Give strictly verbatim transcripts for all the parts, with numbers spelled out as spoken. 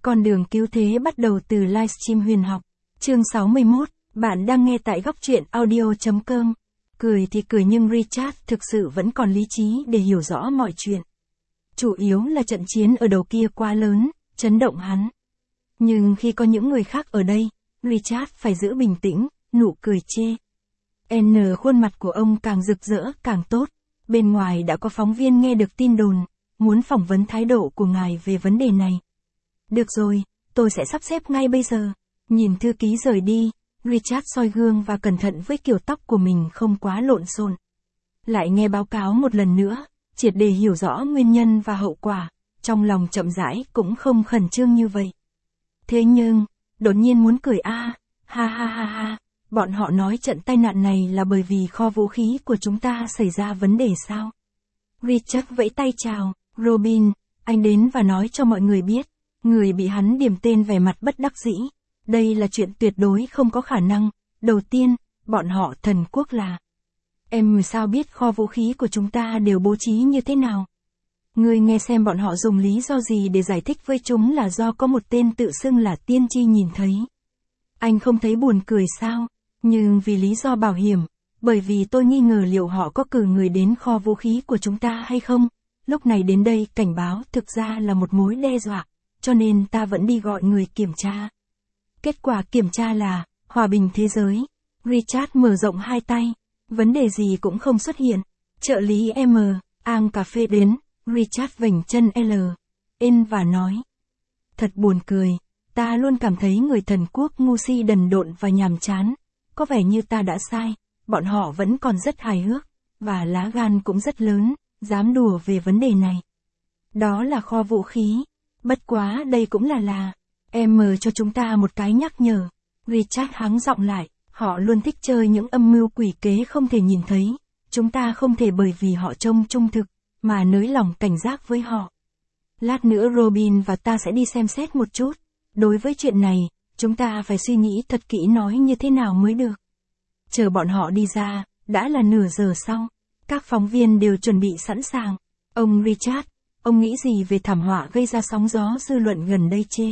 Con đường cứu thế bắt đầu từ livestream huyền học. Chương sáu mươi mốt, bạn đang nghe tại góc truyện audio chấm com. Cười thì cười nhưng Richard thực sự vẫn còn lý trí để hiểu rõ mọi chuyện. Chủ yếu là trận chiến ở đầu kia quá lớn, chấn động hắn. Nhưng khi có những người khác ở đây, Richard phải giữ bình tĩnh, nụ cười chê. N khuôn mặt của ông càng rực rỡ càng tốt. Bên ngoài đã có phóng viên nghe được tin đồn, muốn phỏng vấn thái độ của ngài về vấn đề này. Được rồi, tôi sẽ sắp xếp ngay bây giờ. Nhìn thư ký rời đi, Richard soi gương và cẩn thận với kiểu tóc của mình không quá lộn xộn. Lại nghe báo cáo một lần nữa, triệt để hiểu rõ nguyên nhân và hậu quả, trong lòng chậm rãi cũng không khẩn trương như vậy. Thế nhưng, đột nhiên muốn cười a, à, ha ha ha ha, bọn họ nói trận tai nạn này là bởi vì kho vũ khí của chúng ta xảy ra vấn đề sao? Richard vẫy tay chào, Robin, anh đến và nói cho mọi người biết. Người bị hắn điểm tên vẻ mặt bất đắc dĩ. Đây là chuyện tuyệt đối không có khả năng. Đầu tiên, bọn họ thần quốc là. Em sao biết kho vũ khí của chúng ta đều bố trí như thế nào? Người nghe xem bọn họ dùng lý do gì để giải thích với chúng là do có một tên tự xưng là tiên tri nhìn thấy. Anh không thấy buồn cười sao? Nhưng vì lý do bảo hiểm, bởi vì tôi nghi ngờ liệu họ có cử người đến kho vũ khí của chúng ta hay không. Lúc này đến đây cảnh báo thực ra là một mối đe dọa. Cho nên ta vẫn đi gọi người kiểm tra. Kết quả kiểm tra là, hòa bình thế giới. Richard mở rộng hai tay. Vấn đề gì cũng không xuất hiện. Trợ lý M, ang cà phê đến. Richard vểnh chân L. In và nói. Thật buồn cười. Ta luôn cảm thấy người thần quốc ngu si đần độn và nhàm chán. Có vẻ như ta đã sai. Bọn họ vẫn còn rất hài hước. Và lá gan cũng rất lớn. Dám đùa về vấn đề này. Đó là kho vũ khí. Bất quá đây cũng là là, em cho chúng ta một cái nhắc nhở. Richard hắng giọng lại, họ luôn thích chơi những âm mưu quỷ kế không thể nhìn thấy. Chúng ta không thể bởi vì họ trông trung thực, mà nới lỏng cảnh giác với họ. Lát nữa Robin và ta sẽ đi xem xét một chút. Đối với chuyện này, chúng ta phải suy nghĩ thật kỹ nói như thế nào mới được. Chờ bọn họ đi ra, đã là nửa giờ sau. Các phóng viên đều chuẩn bị sẵn sàng. Ông Richard, ông nghĩ gì về thảm họa gây ra sóng gió dư luận gần đây chê?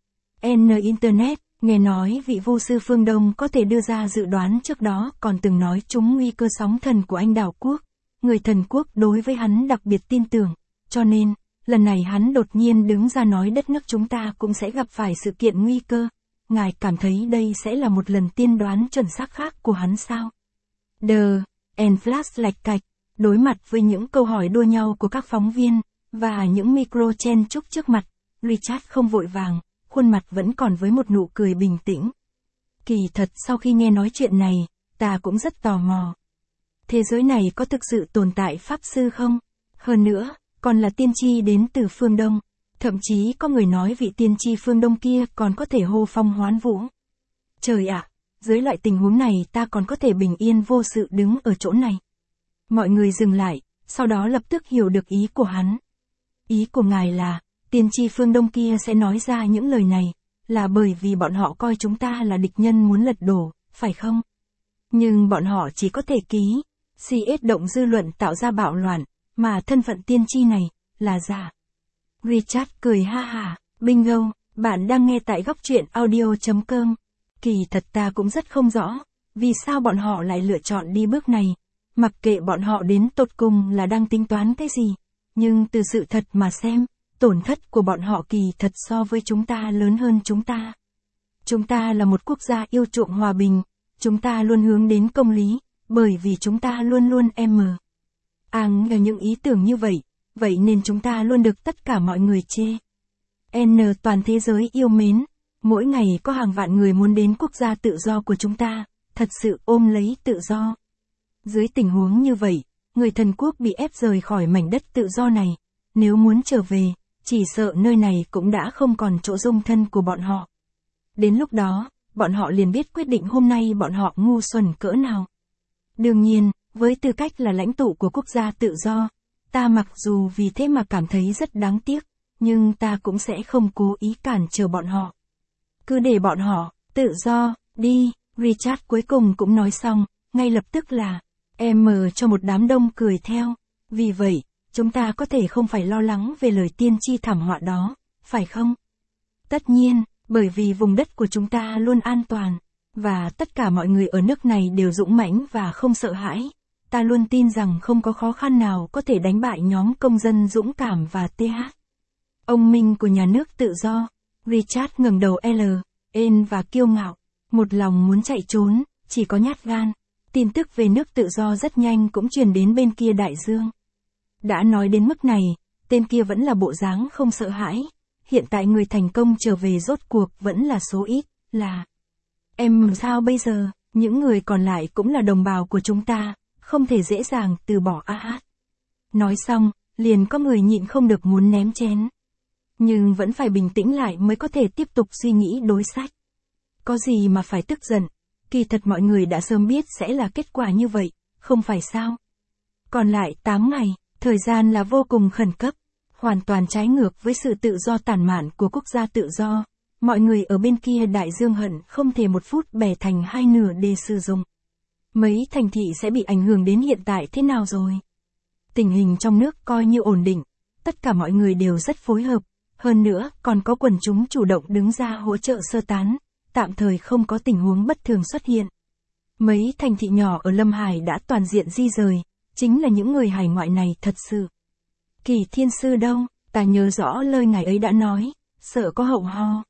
N Internet, nghe nói vị vô sư phương Đông có thể đưa ra dự đoán trước đó còn từng nói trúng nguy cơ sóng thần của anh đảo quốc. Người thần quốc đối với hắn đặc biệt tin tưởng, cho nên, lần này hắn đột nhiên đứng ra nói đất nước chúng ta cũng sẽ gặp phải sự kiện nguy cơ. Ngài cảm thấy đây sẽ là một lần tiên đoán chuẩn xác khác của hắn sao? The, and flash lạch cạch, đối mặt với những câu hỏi đua nhau của các phóng viên. Và những micro chen chúc trước mặt, Richard không vội vàng, khuôn mặt vẫn còn với một nụ cười bình tĩnh. Kỳ thật sau khi nghe nói chuyện này, ta cũng rất tò mò. Thế giới này có thực sự tồn tại pháp sư không? Hơn nữa, còn là tiên tri đến từ phương Đông. Thậm chí có người nói vị tiên tri phương Đông kia còn có thể hô phong hoán vũ. Trời ạ, dưới loại tình huống này ta còn có thể bình yên vô sự đứng ở chỗ này. Mọi người dừng lại, sau đó lập tức hiểu được ý của hắn. Ý của ngài là, tiên tri phương Đông kia sẽ nói ra những lời này, là bởi vì bọn họ coi chúng ta là địch nhân muốn lật đổ, phải không? Nhưng bọn họ chỉ có thể ký, xê ét động dư luận tạo ra bạo loạn, mà thân phận tiên tri này, là giả. Richard cười ha hả, bingo, bạn đang nghe tại góc truyện audio chấm com. Kỳ thật ta cũng rất không rõ, vì sao bọn họ lại lựa chọn đi bước này, mặc kệ bọn họ đến tột cùng là đang tính toán cái gì. Nhưng từ sự thật mà xem, tổn thất của bọn họ kỳ thật so với chúng ta lớn hơn chúng ta. Chúng ta là một quốc gia yêu chuộng hòa bình, chúng ta luôn hướng đến công lý, bởi vì chúng ta luôn luôn M. Ang là những ý tưởng như vậy, vậy nên chúng ta luôn được tất cả mọi người chê. N toàn thế giới yêu mến, mỗi ngày có hàng vạn người muốn đến quốc gia tự do của chúng ta, thật sự ôm lấy tự do. Dưới tình huống như vậy, người thần quốc bị ép rời khỏi mảnh đất tự do này, nếu muốn trở về, chỉ sợ nơi này cũng đã không còn chỗ dung thân của bọn họ. Đến lúc đó, bọn họ liền biết quyết định hôm nay bọn họ ngu xuẩn cỡ nào. Đương nhiên, với tư cách là lãnh tụ của quốc gia tự do, ta mặc dù vì thế mà cảm thấy rất đáng tiếc, nhưng ta cũng sẽ không cố ý cản trở bọn họ. Cứ để bọn họ, tự do, đi, Richard cuối cùng cũng nói xong, ngay lập tức là, em cho một đám đông cười theo. Vì vậy, chúng ta có thể không phải lo lắng về lời tiên tri thảm họa đó, phải không? Tất nhiên, bởi vì vùng đất của chúng ta luôn an toàn, và tất cả mọi người ở nước này đều dũng mãnh và không sợ hãi. Ta luôn tin rằng không có khó khăn nào có thể đánh bại nhóm công dân dũng cảm và tê hát. Ông Minh của nhà nước tự do, Richard ngẩng đầu L, N và kiêu ngạo, một lòng muốn chạy trốn, chỉ có nhát gan. Tin tức về nước tự do rất nhanh cũng truyền đến bên kia đại dương. Đã nói đến mức này, tên kia vẫn là bộ dáng không sợ hãi. Hiện tại người thành công trở về rốt cuộc vẫn là số ít, là em sao bây giờ, những người còn lại cũng là đồng bào của chúng ta, không thể dễ dàng từ bỏ a hát. Nói xong, liền có người nhịn không được muốn ném chén. Nhưng vẫn phải bình tĩnh lại mới có thể tiếp tục suy nghĩ đối sách. Có gì mà phải tức giận, kỳ thật mọi người đã sớm biết sẽ là kết quả như vậy, không phải sao? Còn lại tám ngày, thời gian là vô cùng khẩn cấp, hoàn toàn trái ngược với sự tự do tản mạn của quốc gia tự do. Mọi người ở bên kia đại dương hận không thể một phút bẻ thành hai nửa để sử dụng. Mấy thành thị sẽ bị ảnh hưởng đến hiện tại thế nào rồi? Tình hình trong nước coi như ổn định, tất cả mọi người đều rất phối hợp, hơn nữa còn có quần chúng chủ động đứng ra hỗ trợ sơ tán, tạm thời không có tình huống bất thường xuất hiện. Mấy thành thị nhỏ ở Lâm Hải đã toàn diện di rời, chính là những người hải ngoại này thật sự. Kỳ Thiên Sư đâu, ta nhớ rõ lời ngài ấy đã nói, sợ có hậu ho.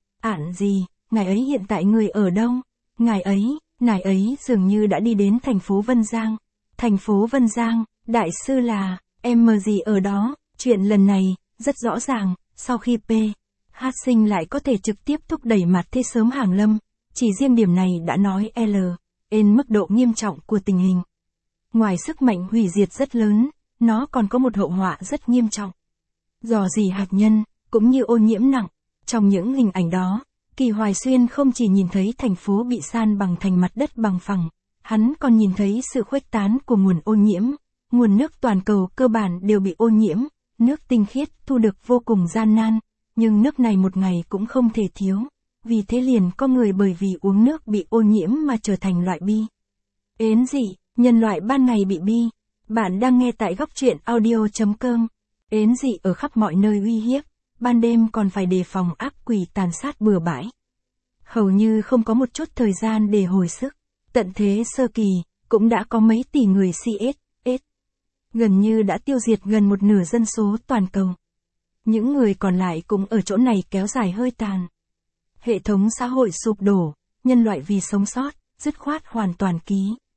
Ản gì, ngài ấy hiện tại người ở đâu? Ngài ấy, ngài ấy dường như đã đi đến thành phố Vân Giang. Thành phố Vân Giang, đại sư là, em mờ gì ở đó, chuyện lần này, rất rõ ràng, sau khi P. Hát sinh lại có thể trực tiếp thúc đẩy mặt thế sớm hàng lâm, chỉ riêng điểm này đã nói L, N mức độ nghiêm trọng của tình hình. Ngoài sức mạnh hủy diệt rất lớn, nó còn có một hậu họa rất nghiêm trọng. Rò rỉ hạt nhân, cũng như ô nhiễm nặng. Trong những hình ảnh đó, Kỳ Hoài Xuyên không chỉ nhìn thấy thành phố bị san bằng thành mặt đất bằng phẳng, hắn còn nhìn thấy sự khuếch tán của nguồn ô nhiễm. Nguồn nước toàn cầu cơ bản đều bị ô nhiễm, nước tinh khiết thu được vô cùng gian nan, nhưng nước này một ngày cũng không thể thiếu. Vì thế liền có người bởi vì uống nước bị ô nhiễm mà trở thành loại bi. Ến dị, nhân loại ban ngày bị bi. Bạn đang nghe tại góc truyện audio chấm com. Ến dị ở khắp mọi nơi uy hiếp, ban đêm còn phải đề phòng ác quỷ tàn sát bừa bãi. Hầu như không có một chút thời gian để hồi sức. Tận thế sơ kỳ, cũng đã có mấy tỷ người xê ét ét. Gần như đã tiêu diệt gần một nửa dân số toàn cầu. Những người còn lại cũng ở chỗ này kéo dài hơi tàn. Hệ thống xã hội sụp đổ, nhân loại vì sống sót, dứt khoát hoàn toàn ký.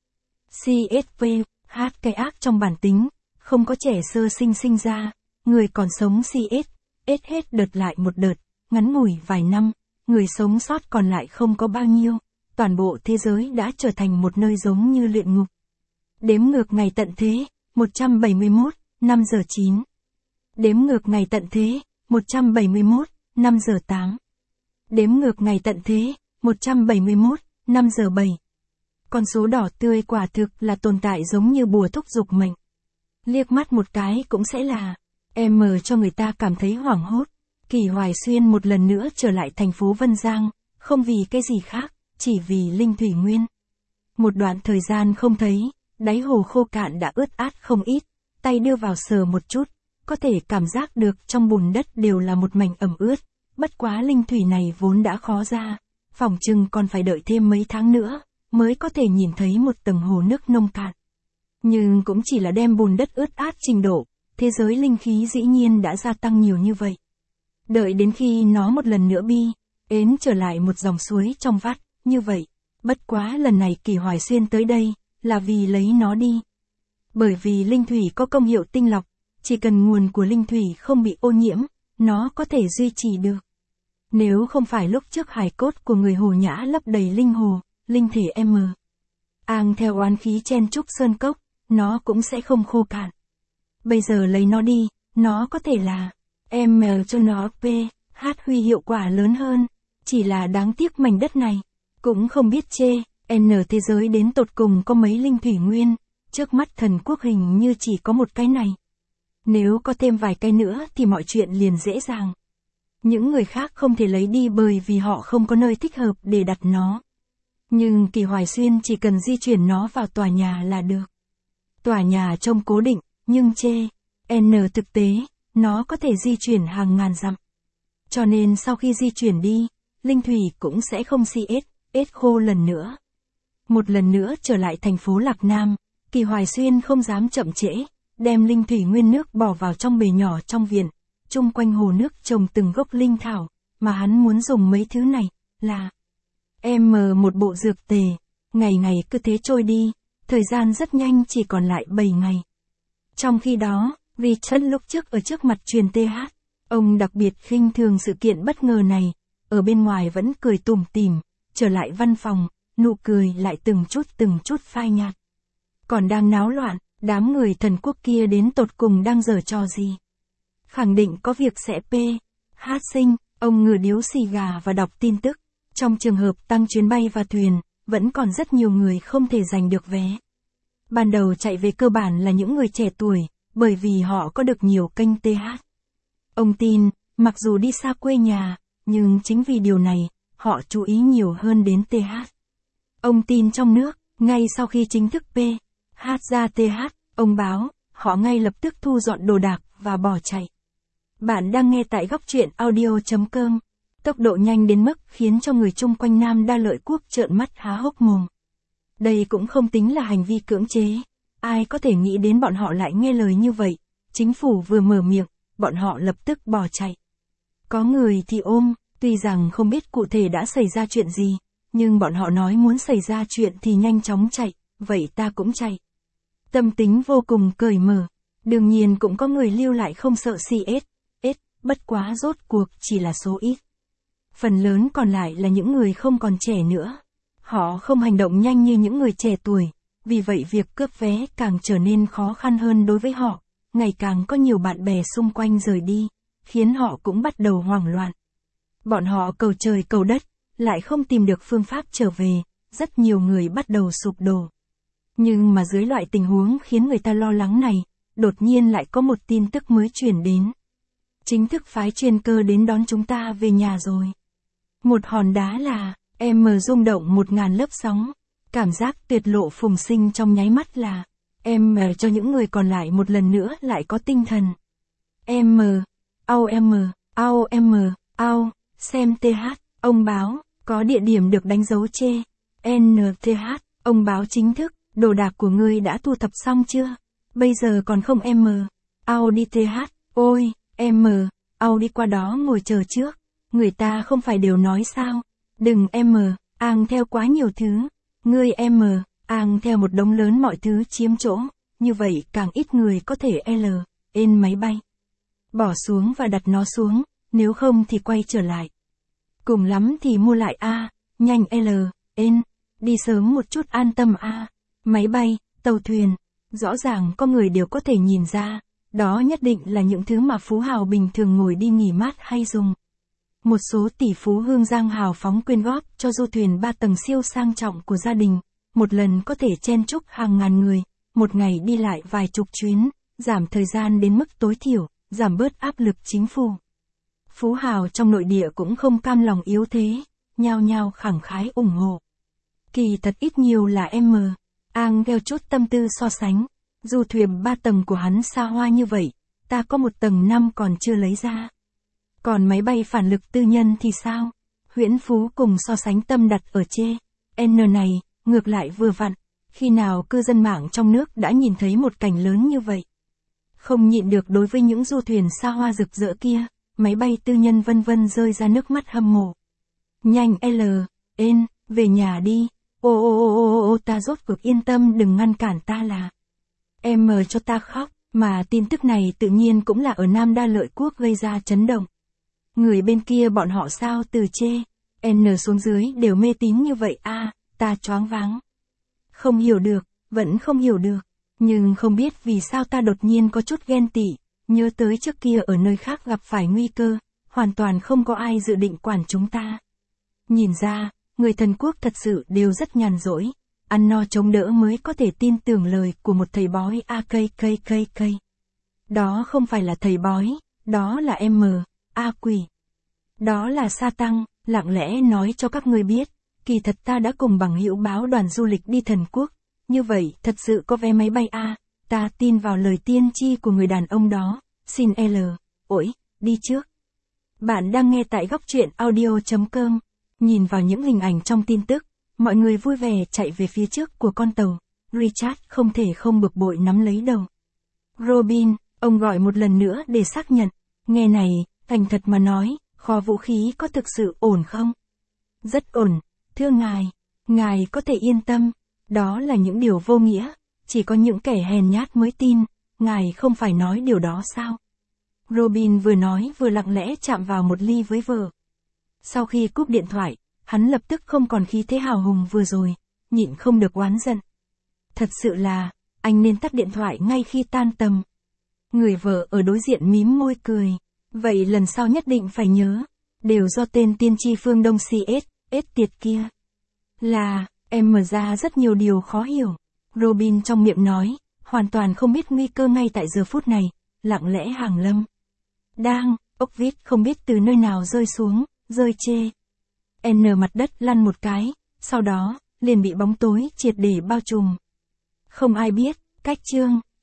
xê ét vê, hát cái ác trong bản tính, không có trẻ sơ sinh sinh ra, người còn sống xê ét ét hết đợt lại một đợt, ngắn ngủi vài năm, người sống sót còn lại không có bao nhiêu, toàn bộ thế giới đã trở thành một nơi giống như luyện ngục. Đếm ngược ngày tận thế, một trăm bảy mươi mốt, năm giờ chín. Đếm ngược ngày tận thế, một trăm bảy mươi mốt, năm giờ tám. Đếm ngược ngày tận thế, một trăm bảy mươi mốt, năm giờ bảy. Con số đỏ tươi quả thực là tồn tại giống như bùa thúc giục mệnh. Liếc mắt một cái cũng sẽ là em mờ cho người ta cảm thấy hoảng hốt. Kỳ Hoài Xuyên một lần nữa trở lại thành phố Vân Giang, không vì cái gì khác, chỉ vì Linh Thủy Nguyên. Một đoạn thời gian không thấy, đáy hồ khô cạn đã ướt át không ít, tay đưa vào sờ một chút, có thể cảm giác được trong bùn đất đều là một mảnh ẩm ướt, bất quá linh thủy này vốn đã khó ra, phỏng chừng còn phải đợi thêm mấy tháng nữa, mới có thể nhìn thấy một tầng hồ nước nông cạn. Nhưng cũng chỉ là đem bùn đất ướt át trình độ, thế giới linh khí dĩ nhiên đã gia tăng nhiều như vậy. Đợi đến khi nó một lần nữa bi, ến trở lại một dòng suối trong vắt, như vậy, bất quá lần này Kỳ Hoài Xuyên tới đây, là vì lấy nó đi. Bởi vì linh thủy có công hiệu tinh lọc, chỉ cần nguồn của linh thủy không bị ô nhiễm, nó có thể duy trì được. Nếu không phải lúc trước hài cốt của người Hồ Nhã lấp đầy linh hồ, linh thể M. Ang theo oán khí chen trúc sơn cốc, nó cũng sẽ không khô cạn. Bây giờ lấy nó đi, nó có thể là M cho nó P, hát huy hiệu quả lớn hơn, chỉ là đáng tiếc mảnh đất này, cũng không biết chê, N thế giới đến tột cùng có mấy linh thủy nguyên, trước mắt thần quốc hình như chỉ có một cái này. Nếu có thêm vài cái nữa thì mọi chuyện liền dễ dàng. Những người khác không thể lấy đi bởi vì họ không có nơi thích hợp để đặt nó. Nhưng Kỳ Hoài Xuyên chỉ cần di chuyển nó vào tòa nhà là được. Tòa nhà trông cố định, nhưng chê, N thực tế, nó có thể di chuyển hàng ngàn dặm. Cho nên sau khi di chuyển đi, Linh Thủy cũng sẽ không xi ét, ét khô lần nữa. Một lần nữa trở lại thành phố Lạc Nam, Kỳ Hoài Xuyên không dám chậm trễ, đem Linh Thủy nguyên nước bỏ vào trong bể nhỏ trong viện, chung quanh hồ nước trồng từng gốc linh thảo, mà hắn muốn dùng mấy thứ này, là em một bộ dược tề, ngày ngày cứ thế trôi đi, thời gian rất nhanh chỉ còn lại bảy ngày. Trong khi đó, Richard lúc trước ở trước mặt truyền tê hát, ông đặc biệt khinh thường sự kiện bất ngờ này, ở bên ngoài vẫn cười tủm tỉm, trở lại văn phòng, nụ cười lại từng chút từng chút phai nhạt. Còn đang náo loạn, đám người thần quốc kia đến tột cùng đang giở trò gì? Khẳng định có việc sẽ p. Hát sinh, ông ngửa điếu xì gà và đọc tin tức. Trong trường hợp tăng chuyến bay và thuyền, vẫn còn rất nhiều người không thể giành được vé. Ban đầu chạy về cơ bản là những người trẻ tuổi, bởi vì họ có được nhiều kênh tê hát. Ông tin, mặc dù đi xa quê nhà, nhưng chính vì điều này, họ chú ý nhiều hơn đến tê hát. Ông tin trong nước, ngay sau khi chính thức p. hát ra tê hát, ông báo, họ ngay lập tức thu dọn đồ đạc và bỏ chạy. Bạn đang nghe tại góc truyện audio chấm com. Tốc độ nhanh đến mức khiến cho người chung quanh Nam Đa Lợi Quốc trợn mắt há hốc mồm. Đây cũng không tính là hành vi cưỡng chế. Ai có thể nghĩ đến bọn họ lại nghe lời như vậy. Chính phủ vừa mở miệng, bọn họ lập tức bỏ chạy. Có người thì ôm, tuy rằng không biết cụ thể đã xảy ra chuyện gì, nhưng bọn họ nói muốn xảy ra chuyện thì nhanh chóng chạy, vậy ta cũng chạy. Tâm tính vô cùng cởi mở. Đương nhiên cũng có người lưu lại không sợ xê ét, ét, bất quá rốt cuộc chỉ là số ít. Phần lớn còn lại là những người không còn trẻ nữa. Họ không hành động nhanh như những người trẻ tuổi, vì vậy việc cướp vé càng trở nên khó khăn hơn đối với họ, ngày càng có nhiều bạn bè xung quanh rời đi, khiến họ cũng bắt đầu hoảng loạn. Bọn họ cầu trời cầu đất, lại không tìm được phương pháp trở về, rất nhiều người bắt đầu sụp đổ. Nhưng mà dưới loại tình huống khiến người ta lo lắng này, đột nhiên lại có một tin tức mới truyền đến. Chính thức phái chuyên cơ đến đón chúng ta về nhà rồi. Một hòn đá là, em rung động một ngàn lớp sóng. Cảm giác tuyệt lộ phùng sinh trong nháy mắt là, em cho những người còn lại một lần nữa lại có tinh thần. Em, ao em, ao em, ao, xem tê hát, ông báo, có địa điểm được đánh dấu chê. en tê hát, ông báo chính thức, đồ đạc của ngươi đã thu thập xong chưa? Bây giờ còn không em, ao đi tê hát, ôi, em, ao đi qua đó ngồi chờ trước. Người ta không phải đều nói sao, đừng em, ang theo quá nhiều thứ. Ngươi em, ang theo một đống lớn mọi thứ chiếm chỗ, như vậy càng ít người có thể L, N máy bay. Bỏ xuống và đặt nó xuống, nếu không thì quay trở lại. Cùng lắm thì mua lại A, nhanh L, N, đi sớm một chút an tâm A, máy bay, tàu thuyền, rõ ràng có người đều có thể nhìn ra, đó nhất định là những thứ mà phú hào bình thường ngồi đi nghỉ mát hay dùng. Một số tỷ phú hương giang hào phóng quyên góp cho du thuyền ba tầng siêu sang trọng của gia đình, một lần có thể chen chúc hàng ngàn người, một ngày đi lại vài chục chuyến, giảm thời gian đến mức tối thiểu, giảm bớt áp lực chính phủ. Phú hào trong nội địa cũng không cam lòng yếu thế, nhao nhao khẳng khái ủng hộ. Kỳ thật ít nhiều là em, Ang theo chút tâm tư so sánh, du thuyền ba tầng của hắn xa hoa như vậy, ta có một tầng năm còn chưa lấy ra. Còn máy bay phản lực tư nhân thì sao? Huyễn Phú cùng so sánh tâm đặt ở chê. N này, ngược lại vừa vặn, khi nào cư dân mạng trong nước đã nhìn thấy một cảnh lớn như vậy. Không nhịn được đối với những du thuyền xa hoa rực rỡ kia, máy bay tư nhân vân vân rơi ra nước mắt hâm mộ. Nhanh L, N, về nhà đi, ô ô ô ô ô ta rốt cuộc yên tâm đừng ngăn cản ta là. Em cho ta khóc, mà tin tức này tự nhiên cũng là ở Nam Đa Lợi Quốc gây ra chấn động. Người bên kia bọn họ sao từ chê, N xuống dưới đều mê tín như vậy a, ta choáng váng. Không hiểu được, vẫn không hiểu được, nhưng không biết vì sao ta đột nhiên có chút ghen tị, nhớ tới trước kia ở nơi khác gặp phải nguy cơ, hoàn toàn không có ai dự định quản chúng ta. Nhìn ra, người thần quốc thật sự đều rất nhàn rỗi, ăn no chống đỡ mới có thể tin tưởng lời của một thầy bói a k k k k. Đó không phải là thầy bói, đó là M. A quỷ. Đó là sa tăng, lặng lẽ nói cho các ngươi biết, kỳ thật ta đã cùng bằng hữu báo đoàn du lịch đi thần quốc, như vậy thật sự có vé máy bay A, ta tin vào lời tiên tri của người đàn ông đó, xin L, ổi, đi trước. Bạn đang nghe tại góc truyện audio chấm com. Nhìn vào những hình ảnh trong tin tức, mọi người vui vẻ chạy về phía trước của con tàu. Richard không thể không bực bội nắm lấy đầu. Robin, ông gọi một lần nữa để xác nhận. Nghe này, thành thật mà nói, kho vũ khí có thực sự ổn không? Rất ổn, thưa ngài. Ngài có thể yên tâm. Đó là những điều vô nghĩa. Chỉ có những kẻ hèn nhát mới tin. Ngài không phải nói điều đó sao? Robin vừa nói vừa lặng lẽ chạm vào một ly với vợ. Sau khi cúp điện thoại, hắn lập tức không còn khí thế hào hùng vừa rồi, nhịn không được oán giận. Thật sự là, anh nên tắt điện thoại ngay khi tan tầm. Người vợ ở đối diện mím môi cười. Vậy lần sau nhất định phải nhớ. Đều do tên tiên tri phương Đông xê ét, ết tiệt kia. Là, em mở ra rất nhiều điều khó hiểu. Robin trong miệng nói, hoàn toàn không biết nguy cơ ngay tại giờ phút này, lặng lẽ hàng lâm. Đang, ốc vít không biết từ nơi nào rơi xuống, rơi chê. N mặt đất lăn một cái, sau đó, liền bị bóng tối triệt để bao trùm. Không ai biết, cách chương.